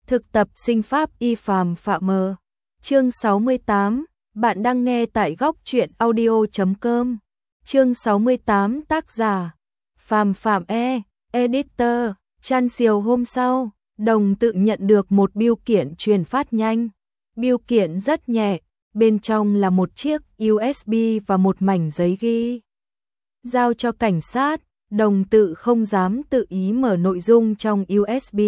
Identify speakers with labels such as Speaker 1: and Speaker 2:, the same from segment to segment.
Speaker 1: Thực tập sinh pháp y Phàm Phạm mờ. Chương 68, bạn đang nghe tại góc truyện audio.com. Chương 68 tác giả Phàm Phạm editor. Chan chiều hôm sau, Đồng tự nhận được một bưu kiện truyền phát nhanh. Bưu kiện rất nhẹ, bên trong là một chiếc USB và một mảnh giấy ghi. Giao cho cảnh sát, Đồng tự không dám tự ý mở nội dung trong USB.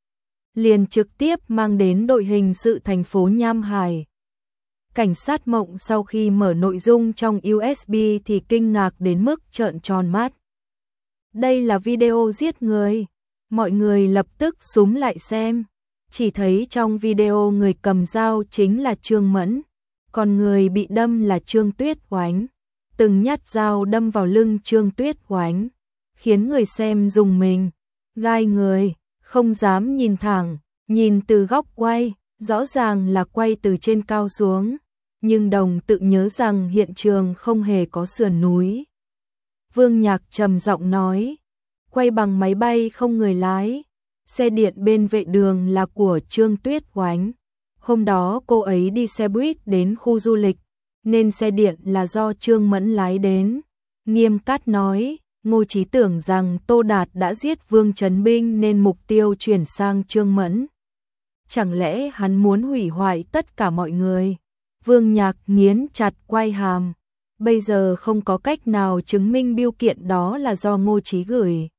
Speaker 1: Liền trực tiếp mang đến đội hình sự thành phố Nham Hải. Cảnh sát Mộng sau khi mở nội dung trong USB thì kinh ngạc đến mức trợn tròn mắt. Đây là video giết người. Mọi người lập tức xúm lại xem. Chỉ thấy trong video người cầm dao chính là Trương Mẫn, còn người bị đâm là Trương Tuyết Oánh. Từng nhát dao đâm vào lưng Trương Tuyết Oánh, khiến người xem rùng mình, gai người, không dám nhìn thẳng, nhìn từ góc quay, rõ ràng là quay từ trên cao xuống, nhưng Đồng tự nhớ rằng hiện trường không hề có sườn núi. Vương Nhạc trầm giọng nói, quay bằng máy bay không người lái, xe điện bên vệ đường là của Trương Tuyết Oánh. Hôm đó cô ấy đi xe buýt đến khu du lịch, nên xe điện là do Trương Mẫn lái đến. Nghiêm Cát nói, Ngô Chí tưởng rằng Tô Đạt đã giết Vương Trấn Binh nên mục tiêu chuyển sang Trương Mẫn. Chẳng lẽ hắn muốn hủy hoại tất cả mọi người? Vương Nhạc nghiến chặt quai hàm. Bây giờ không có cách nào chứng minh bưu kiện đó là do Ngô Chí gửi.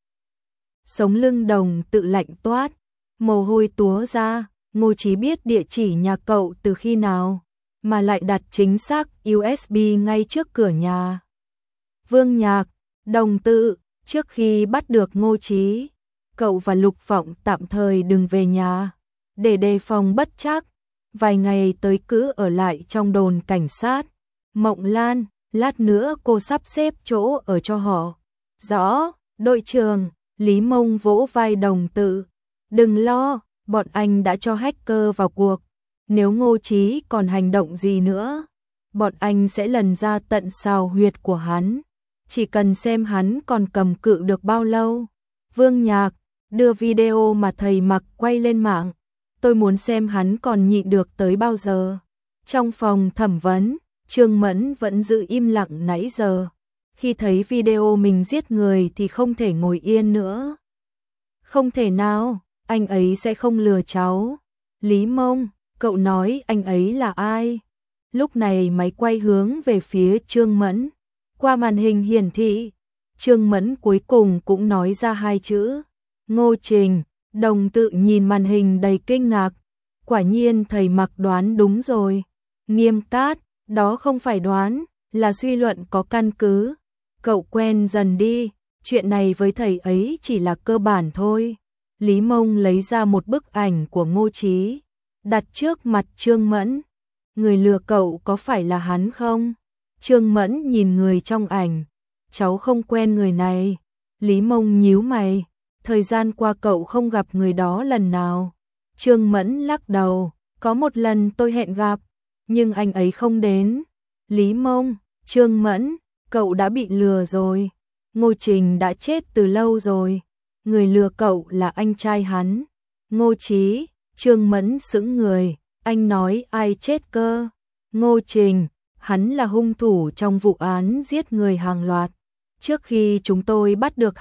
Speaker 1: Sống lưng Đồng tự lạnh toát, mồ hôi túa ra. Ngô Chí biết địa chỉ nhà cậu từ khi nào, mà lại đặt chính xác USB ngay trước cửa nhà. Vương Nhạc, Đồng tự, trước khi bắt được Ngô Chí, cậu và Lục Phọng tạm thời đừng về nhà, để đề phòng bất trắc. Vài ngày tới cứ ở lại trong đồn cảnh sát. Mộng Lan, lát nữa cô sắp xếp chỗ ở cho họ. Rõ, đội trưởng. Lý Mông vỗ vai Đồng tự. Đừng lo, bọn anh đã cho hacker vào cuộc. Nếu Ngô Chí còn hành động gì nữa, bọn anh sẽ lần ra tận sào huyệt của hắn. Chỉ cần xem hắn còn cầm cự được bao lâu. Vương Nhạc, đưa video mà thầy Mặc quay lên mạng. Tôi muốn xem hắn còn nhịn được tới bao giờ. Trong phòng thẩm vấn, Trương Mẫn vẫn giữ im lặng nãy giờ. Khi thấy video mình giết người thì không thể ngồi yên nữa. Không thể nào, anh ấy sẽ không lừa cháu. Lý Mông, cậu nói anh ấy là ai? Lúc này máy quay hướng về phía Trương Mẫn. Qua màn hình hiển thị, Trương Mẫn cuối cùng cũng nói ra hai chữ. Ngô Trình. Đồng tự nhìn màn hình đầy kinh ngạc. Quả nhiên thầy Mặc đoán đúng rồi. Nghiêm Cát, đó không phải đoán, là suy luận có căn cứ. Cậu quen dần đi, chuyện này với thầy ấy chỉ là cơ bản thôi. Lý Mông lấy ra một bức ảnh của Ngô Chí, đặt trước mặt Trương Mẫn. Người lừa cậu có phải là hắn không? Trương Mẫn nhìn người trong ảnh. Cháu không quen người này. Lý Mông nhíu mày. Thời gian qua cậu không gặp người đó lần nào. Trương Mẫn lắc đầu. Có một lần tôi hẹn gặp, nhưng anh ấy không đến. Lý Mông, Trương Mẫn, cậu đã bị lừa rồi. Ngô Trình đã chết từ lâu rồi. Người lừa cậu là anh trai hắn. Ngô Chí. Trương Mẫn sững người. Anh nói ai chết cơ? Ngô Trình, hắn là hung thủ trong vụ án giết người hàng loạt. Trước khi chúng tôi bắt được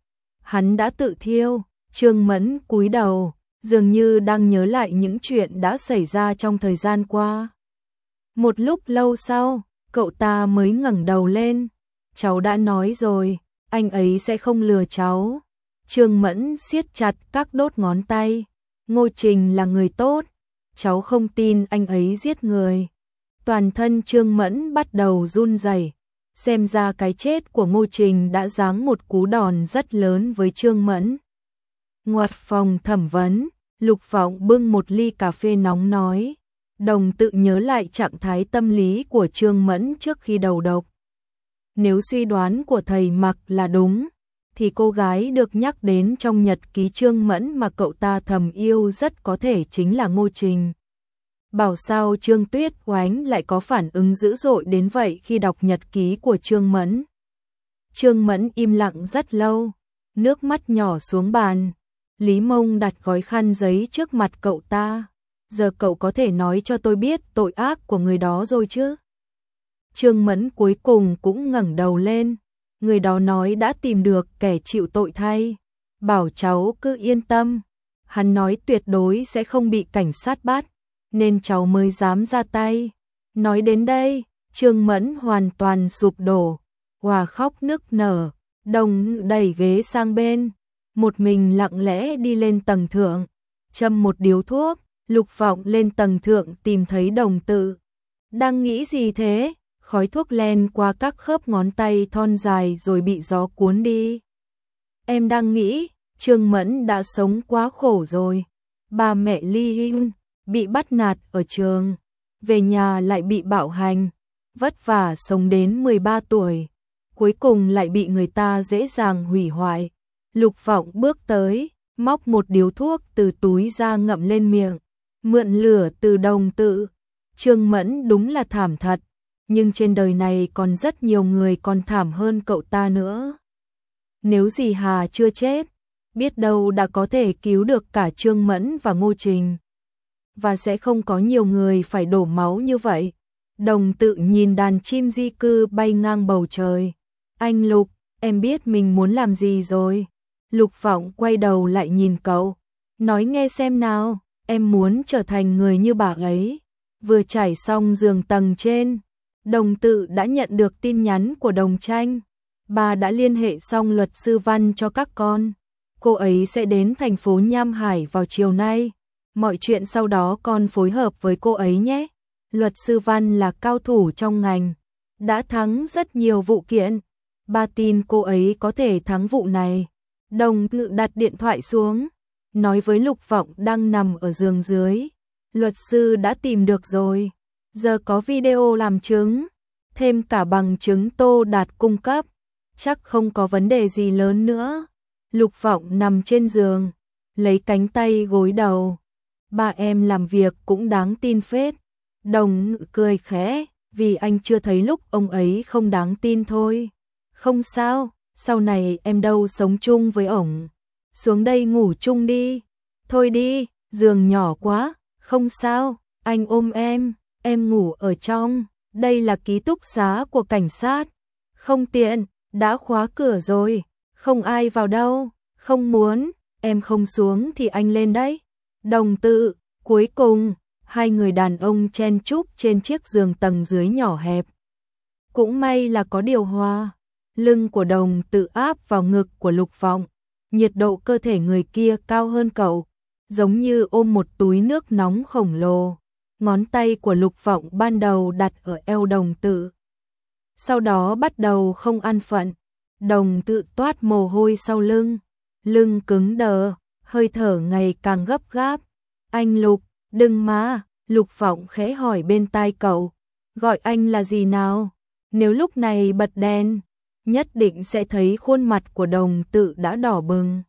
Speaker 1: hắn đã tự thiêu. Trương Mẫn cúi đầu, dường như đang nhớ lại những chuyện đã xảy ra trong thời gian qua. Một lúc lâu sau, cậu ta mới ngẩng đầu lên. Cháu đã nói rồi, anh ấy sẽ không lừa cháu. Trương Mẫn siết chặt các đốt ngón tay. Ngô Trình là người tốt, cháu không tin anh ấy giết người. Toàn thân Trương Mẫn bắt đầu run rẩy. Xem ra cái chết của Ngô Trình đã giáng một cú đòn rất lớn với Trương Mẫn. Ngoặt phòng thẩm vấn, Lục Phọng bưng một ly cà phê nóng nói. Đồng tự nhớ lại trạng thái tâm lý của Trương Mẫn trước khi đầu độc. Nếu suy đoán của thầy Mặc là đúng, thì cô gái được nhắc đến trong nhật ký Trương Mẫn mà cậu ta thầm yêu rất có thể chính là Ngô Trình. Bảo sao Trương Tuyết Oánh lại có phản ứng dữ dội đến vậy khi đọc nhật ký của Trương Mẫn. Trương Mẫn im lặng rất lâu, nước mắt nhỏ xuống bàn. Lý Mông đặt gói khăn giấy trước mặt cậu ta. Giờ cậu có thể nói cho tôi biết tội ác của người đó rồi chứ? Trương Mẫn cuối cùng cũng ngẩng đầu lên. Người đó nói đã tìm được kẻ chịu tội thay. Bảo cháu cứ yên tâm. Hắn nói tuyệt đối sẽ không bị cảnh sát bắt, nên cháu mới dám ra tay. Nói đến đây, Trương Mẫn hoàn toàn sụp đổ, hòa khóc nức nở. Đồng đẩy ghế sang bên, một mình lặng lẽ đi lên tầng thượng, châm một điếu thuốc. Lục Vọng lên tầng thượng tìm thấy Đồng Tự. Đang nghĩ gì thế? Khói thuốc len qua các khớp ngón tay thon dài rồi bị gió cuốn đi. Em đang nghĩ, Trương Mẫn đã sống quá khổ rồi. Ba mẹ ly hôn, bị bắt nạt ở trường, về nhà lại bị bạo hành, vất vả sống đến 13 tuổi, cuối cùng lại bị người ta dễ dàng hủy hoại. Lục Vọng bước tới, móc một điếu thuốc từ túi ra ngậm lên miệng, mượn lửa từ Đồng Tự. Trương Mẫn đúng là thảm thật, nhưng trên đời này còn rất nhiều người còn thảm hơn cậu ta nữa. Nếu dì Hà chưa chết, biết đâu đã có thể cứu được cả Trương Mẫn và Ngô Trình. Và sẽ không có nhiều người phải đổ máu như vậy. Đồng Tự nhìn đàn chim di cư bay ngang bầu trời. Anh Lục, em biết mình muốn làm gì rồi. Lục Vọng quay đầu lại nhìn cậu. Nói nghe xem nào, em muốn trở thành người như bà ấy. Vừa trải xong giường tầng trên, Đồng Tự đã nhận được tin nhắn của Đồng Tranh. Bà đã liên hệ xong luật sư Văn cho các con. Cô ấy sẽ đến thành phố Nham Hải vào chiều nay. Mọi chuyện sau đó con phối hợp với cô ấy nhé. Luật sư Văn là cao thủ trong ngành, đã thắng rất nhiều vụ kiện. Bà tin cô ấy có thể thắng vụ này. Đồng Tự đặt điện thoại xuống, nói với Lục Vọng đang nằm ở giường dưới. Luật sư đã tìm được rồi. Giờ có video làm chứng, thêm cả bằng chứng Tô Đạt cung cấp. Chắc không có vấn đề gì lớn nữa. Lục Vọng nằm trên giường, lấy cánh tay gối đầu. Ba em làm việc cũng đáng tin phết. Đồng cười khẽ, vì anh chưa thấy lúc ông ấy không đáng tin thôi. Không sao, sau này em đâu sống chung với ổng. Xuống đây ngủ chung đi. Thôi đi, giường nhỏ quá. Không sao, anh ôm em ngủ ở trong. Đây là ký túc xá của cảnh sát. Không tiện, đã khóa cửa rồi. Không ai vào đâu. Không muốn, em không xuống thì anh lên đấy. Đồng Tự, cuối cùng, hai người đàn ông chen chúc trên chiếc giường tầng dưới nhỏ hẹp. Cũng may là có điều hòa. Lưng của Đồng Tự áp vào ngực của Lục Vọng. Nhiệt độ cơ thể người kia cao hơn cậu, giống như ôm một túi nước nóng khổng lồ. Ngón tay của Lục Vọng ban đầu đặt ở eo Đồng Tự, sau đó bắt đầu không an phận. Đồng Tự toát mồ hôi sau lưng, lưng cứng đờ, hơi thở ngày càng gấp gáp. Anh Lục, đừng mà. Lục Vọng khẽ hỏi bên tai cậu. Gọi anh là gì nào? Nếu lúc này bật đèn, nhất định sẽ thấy khuôn mặt của Đồng Tự đã đỏ bừng.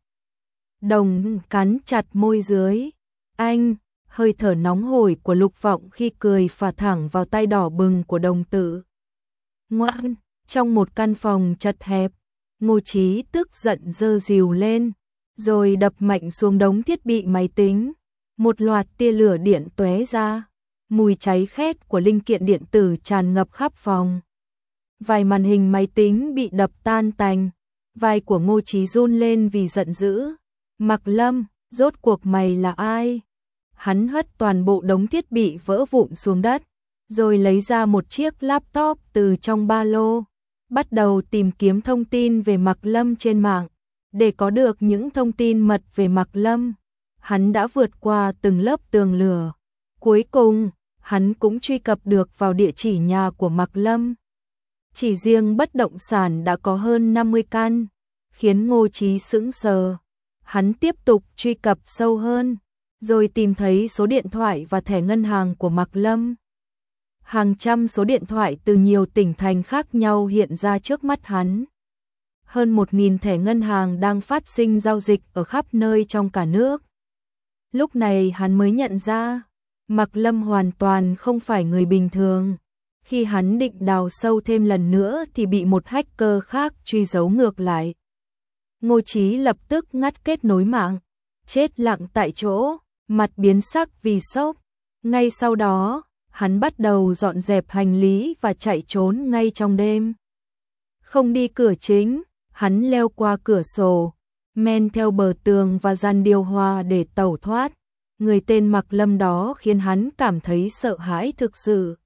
Speaker 1: Đồng cắn chặt môi dưới. Anh, hơi thở nóng hổi của Lục Vọng khi cười phả thẳng vào tay đỏ bừng của Đồng Tự. Ngoan, trong một căn phòng chật hẹp, Ngô Chí tức giận giơ rìu lên, rồi đập mạnh xuống đống thiết bị máy tính. Một loạt tia lửa điện tóe ra, mùi cháy khét của linh kiện điện tử tràn ngập khắp phòng. Vài màn hình máy tính bị đập tan tành, vai của Ngô Chí run lên vì giận dữ. Mạc Lâm, rốt cuộc mày là ai? Hắn hất toàn bộ đống thiết bị vỡ vụn xuống đất, rồi lấy ra một chiếc laptop từ trong ba lô, bắt đầu tìm kiếm thông tin về Mạc Lâm trên mạng. Để có được những thông tin mật về Mạc Lâm, hắn đã vượt qua từng lớp tường lửa. Cuối cùng, hắn cũng truy cập được vào địa chỉ nhà của Mạc Lâm. Chỉ riêng bất động sản đã có hơn 50 căn, khiến Ngô Chí sững sờ. Hắn tiếp tục truy cập sâu hơn, rồi tìm thấy số điện thoại và thẻ ngân hàng của Mạc Lâm. Hàng trăm số điện thoại từ nhiều tỉnh thành khác nhau hiện ra trước mắt hắn. Hơn 1.000 thẻ ngân hàng đang phát sinh giao dịch ở khắp nơi trong cả nước. Lúc này hắn mới nhận ra, Mạc Lâm hoàn toàn không phải người bình thường. Khi hắn định đào sâu thêm lần nữa thì bị một hacker khác truy dấu ngược lại. Ngô Chí lập tức ngắt kết nối mạng, chết lặng tại chỗ, mặt biến sắc vì sốc. Ngay sau đó, hắn bắt đầu dọn dẹp hành lý và chạy trốn ngay trong đêm. Không đi cửa chính, hắn leo qua cửa sổ, men theo bờ tường và gian điều hòa để tẩu thoát. Người tên Mặc Lâm đó khiến hắn cảm thấy sợ hãi thực sự.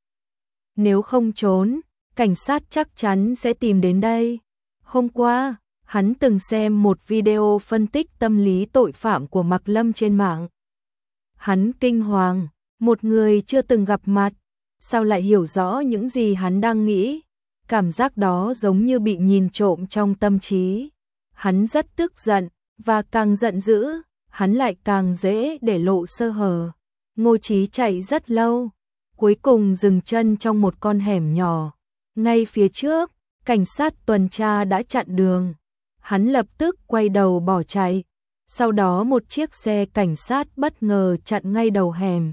Speaker 1: Nếu không trốn, cảnh sát chắc chắn sẽ tìm đến đây. Hôm qua, hắn từng xem một video phân tích tâm lý tội phạm của Mặc Lâm trên mạng. Hắn kinh hoàng, một người chưa từng gặp mặt, sao lại hiểu rõ những gì hắn đang nghĩ. Cảm giác đó giống như bị nhìn trộm trong tâm trí. Hắn rất tức giận, và càng giận dữ, hắn lại càng dễ để lộ sơ hở. Ngô Chí chạy rất lâu, cuối cùng dừng chân trong một con hẻm nhỏ. Ngay phía trước, cảnh sát tuần tra đã chặn đường. Hắn lập tức quay đầu bỏ chạy. Sau đó một chiếc xe cảnh sát bất ngờ chặn ngay đầu hẻm.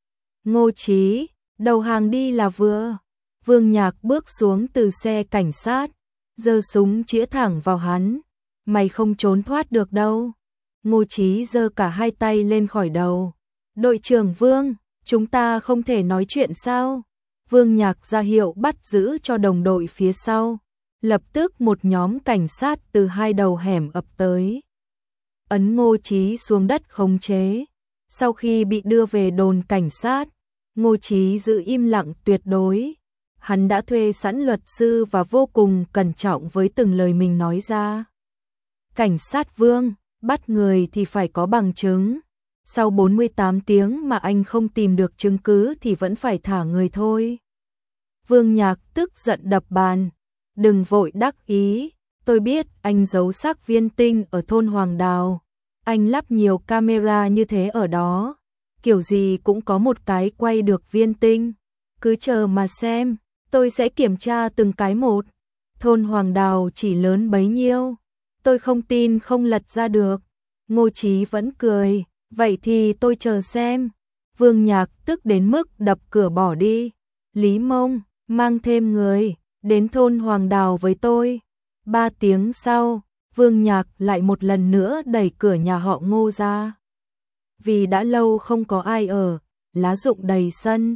Speaker 1: Ngô Chí, đầu hàng đi là vừa. Vương Nhạc bước xuống từ xe cảnh sát, giơ súng chĩa thẳng vào hắn. Mày không trốn thoát được đâu. Ngô Chí giơ cả hai tay lên khỏi đầu. Đội trưởng Vương, chúng ta không thể nói chuyện sao? Vương Nhạc ra hiệu bắt giữ cho đồng đội phía sau. Lập tức một nhóm cảnh sát từ hai đầu hẻm ập tới. Ấn Ngô Chí xuống đất khống chế. Sau khi bị đưa về đồn cảnh sát, Ngô Chí giữ im lặng tuyệt đối. Hắn đã thuê sẵn luật sư và vô cùng cẩn trọng với từng lời mình nói ra. Cảnh sát Vương, bắt người thì phải có bằng chứng. Sau 48 tiếng mà anh không tìm được chứng cứ thì vẫn phải thả người thôi. Vương Nhạc tức giận đập bàn. Đừng vội đắc ý, tôi biết anh giấu xác Viên Tinh ở thôn Hoàng Đào. Anh lắp nhiều camera như thế ở đó. Kiểu gì cũng có một cái quay được Viên Tinh. Cứ chờ mà xem, tôi sẽ kiểm tra từng cái một. Thôn Hoàng Đào chỉ lớn bấy nhiêu. Tôi không tin không lật ra được. Ngô Chí vẫn cười, vậy thì tôi chờ xem. Vương Nhạc tức đến mức đập cửa bỏ đi. Lý Mông, mang thêm người, đến thôn Hoàng Đào với tôi. 3 tiếng sau, Vương Nhạc lại một lần nữa đẩy cửa nhà họ Ngô ra. Vì đã lâu không có ai ở, lá rụng đầy sân.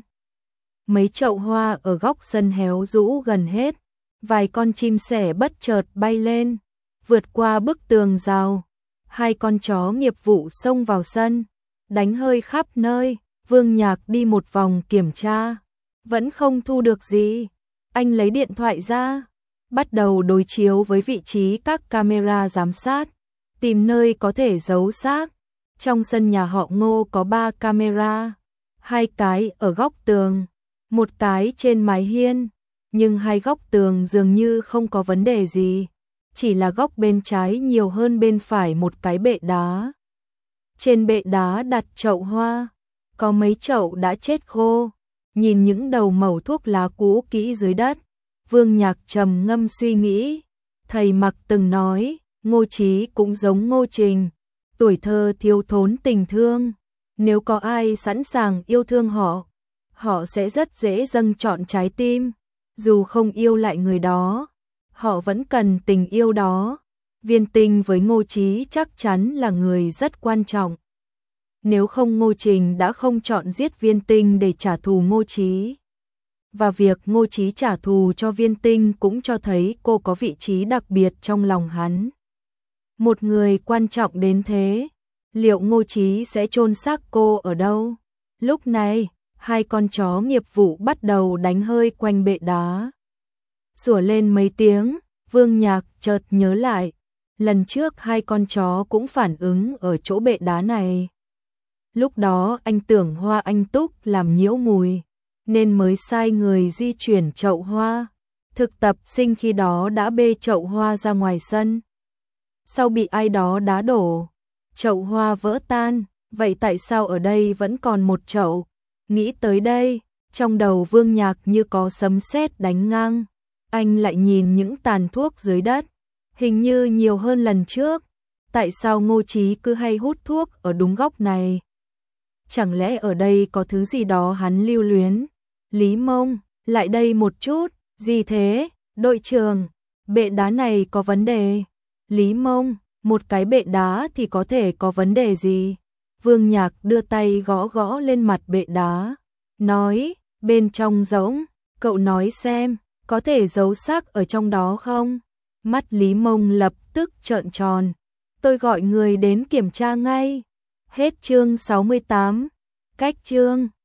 Speaker 1: Mấy chậu hoa ở góc sân héo rũ gần hết. Vài con chim sẻ bất chợt bay lên, vượt qua bức tường rào. Hai con chó nghiệp vụ xông vào sân, đánh hơi khắp nơi. Vương Nhạc đi một vòng kiểm tra, vẫn không thu được gì. Anh lấy điện thoại ra, bắt đầu đối chiếu với vị trí các camera giám sát, tìm nơi có thể giấu xác. Trong sân nhà họ Ngô có 3 camera, 2 cái ở góc tường, một cái trên mái hiên, nhưng hai góc tường dường như không có vấn đề gì, chỉ là góc bên trái nhiều hơn bên phải một cái bệ đá. Trên bệ đá đặt chậu hoa, có mấy chậu đã chết khô, nhìn những đầu mẩu thuốc lá cũ kỹ dưới đất. Vương Nhạc trầm ngâm suy nghĩ, thầy Mặc từng nói, Ngô Chí cũng giống Ngô Trình, tuổi thơ thiếu thốn tình thương, nếu có ai sẵn sàng yêu thương họ, họ sẽ rất dễ dâng trọn trái tim, dù không yêu lại người đó, họ vẫn cần tình yêu đó. Viên Tinh với Ngô Chí chắc chắn là người rất quan trọng. Nếu không Ngô Trình đã không chọn giết Viên Tinh để trả thù Ngô Chí. Và việc Ngô Chí trả thù cho Viên Tinh cũng cho thấy cô có vị trí đặc biệt trong lòng hắn. Một người quan trọng đến thế, liệu Ngô Chí sẽ chôn xác cô ở đâu? Lúc này, hai con chó nghiệp vụ bắt đầu đánh hơi quanh bệ đá. Sủa lên mấy tiếng, Vương Nhạc chợt nhớ lại, lần trước hai con chó cũng phản ứng ở chỗ bệ đá này. Lúc đó anh tưởng Hoa Anh Túc làm nhiễu mùi, nên mới sai người di chuyển chậu hoa. Thực tập sinh khi đó đã bê chậu hoa ra ngoài sân. Sau bị ai đó đá đổ, chậu hoa vỡ tan, vậy tại sao ở đây vẫn còn một chậu? Nghĩ tới đây, trong đầu Vương Nhạc như có sấm sét đánh ngang. Anh lại nhìn những tàn thuốc dưới đất, hình như nhiều hơn lần trước. Tại sao Ngô Chí cứ hay hút thuốc ở đúng góc này? Chẳng lẽ ở đây có thứ gì đó hắn lưu luyến? Lý Mông, lại đây một chút. Gì thế? Đội trưởng, bệ đá này có vấn đề. Lý Mông, một cái bệ đá thì có thể có vấn đề gì? Vương Nhạc đưa tay gõ gõ lên mặt bệ đá, nói, bên trong rỗng, cậu nói xem, có thể giấu xác ở trong đó không? Mắt Lý Mông lập tức trợn tròn. Tôi gọi người đến kiểm tra ngay. Hết chương 68. Cách chương